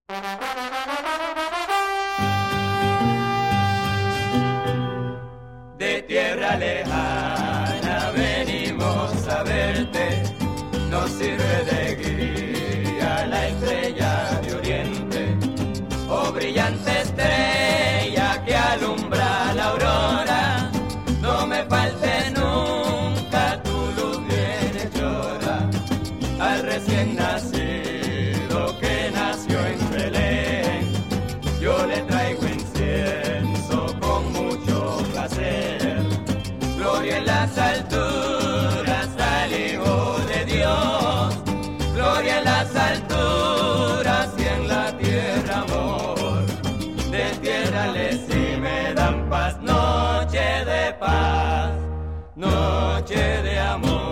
De tierra lejana venimos a verte, nos sirve de guía la estrella de oriente, oh brillante estrella que alumbra la aurora, no me falte nunca tu luz bien hechora, al recién nacido que nació en Belén, yo le traigo incienso con mucho placer, gloria en las alturas al Hijo de Dios, gloria en las alturas y en la tierra amor, de tierra les si me dan paz, noche de paz, noche de amor.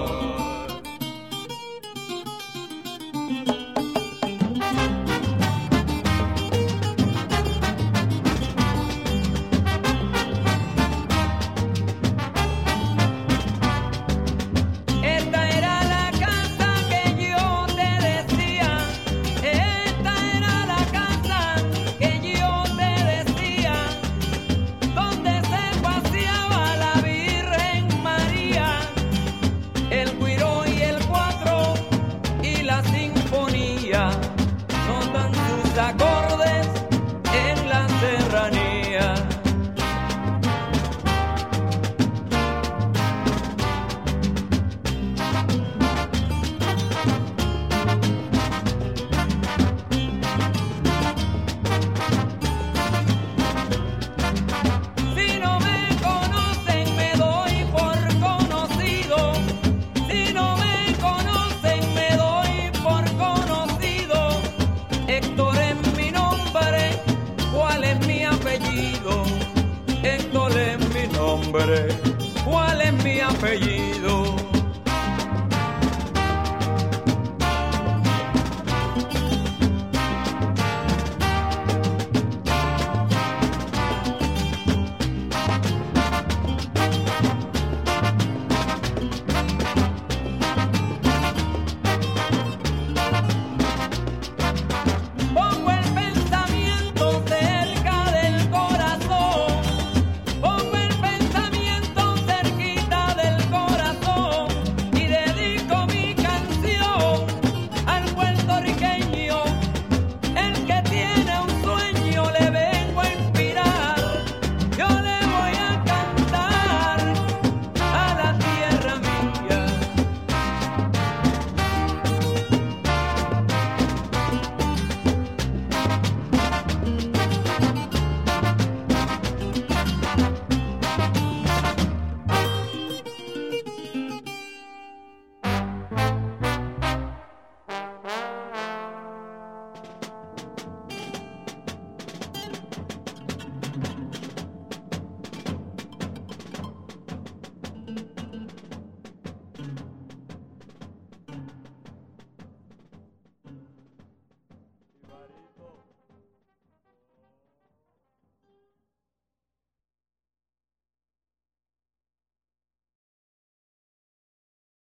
Notan sus acordes en la serranía. Si no me conocen me doy por conocido, si no me conocen me doy por conocido. Héctor es mi nombre, ¿cuál es mi apellido? Héctor es mi nombre, ¿cuál es mi apellido? Barito.